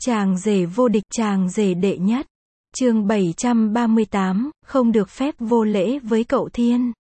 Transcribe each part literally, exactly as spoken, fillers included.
Chàng rể vô địch, chàng rể đệ nhất. Chương bảy trăm ba mươi tám, không được phép vô lễ với cậu Thiên.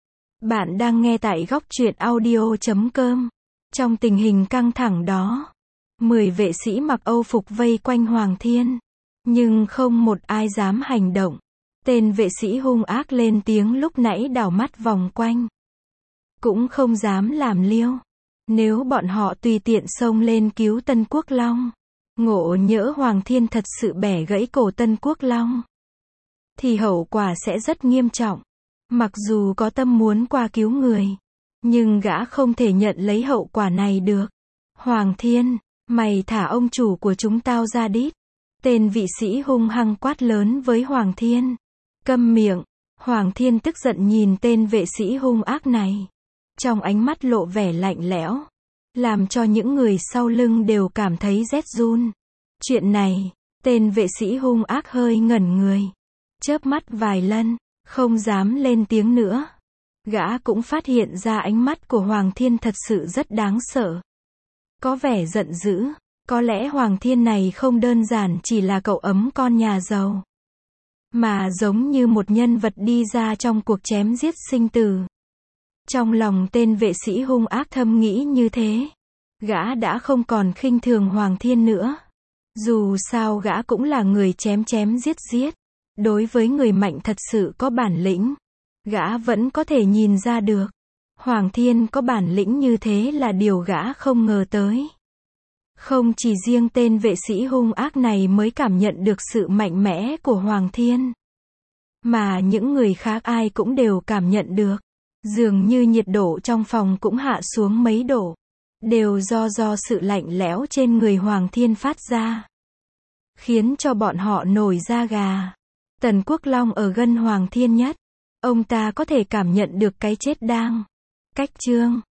Bạn đang nghe tại góc truyện audio chấm com. Trong tình hình căng thẳng đó, mười vệ sĩ mặc Âu phục vây quanh Hoàng Thiên, nhưng không một ai dám hành động. Tên vệ sĩ hung ác lên tiếng lúc nãy đảo mắt vòng quanh, cũng không dám làm liêu. Nếu bọn họ tùy tiện xông lên cứu Tân Quốc Long, ngộ nhỡ Hoàng Thiên thật sự bẻ gãy cổ Tân Quốc Long, thì hậu quả sẽ rất nghiêm trọng. Mặc dù có tâm muốn qua cứu người, nhưng gã không thể nhận lấy hậu quả này được. Hoàng Thiên, mày thả ông chủ của chúng tao ra đít. Tên vị sĩ hung hăng quát lớn với Hoàng Thiên. Câm miệng. Hoàng Thiên tức giận nhìn tên vệ sĩ hung ác này, trong ánh mắt lộ vẻ lạnh lẽo, làm cho những người sau lưng đều cảm thấy rét run. Chuyện này, tên vệ sĩ hung ác hơi ngẩn người, chớp mắt vài lần, không dám lên tiếng nữa. Gã cũng phát hiện ra ánh mắt của Hoàng Thiên thật sự rất đáng sợ, có vẻ giận dữ. Có lẽ Hoàng Thiên này không đơn giản chỉ là cậu ấm con nhà giàu, mà giống như một nhân vật đi ra trong cuộc chém giết sinh tử. Trong lòng tên vệ sĩ hung ác thầm nghĩ như thế. Gã đã không còn khinh thường Hoàng Thiên nữa. Dù sao gã cũng là người chém chém giết giết. Đối với người mạnh thật sự có bản lĩnh, gã vẫn có thể nhìn ra được. Hoàng Thiên có bản lĩnh như thế là điều gã không ngờ tới. Không chỉ riêng tên vệ sĩ hung ác này mới cảm nhận được sự mạnh mẽ của Hoàng Thiên, mà những người khác ai cũng đều cảm nhận được. Dường như nhiệt độ trong phòng cũng hạ xuống mấy độ, đều do do sự lạnh lẽo trên người Hoàng Thiên phát ra, khiến cho bọn họ nổi da gà. Tần Quốc Long ở gần Hoàng Thiên nhất, ông ta có thể cảm nhận được cái chết đang cách chương.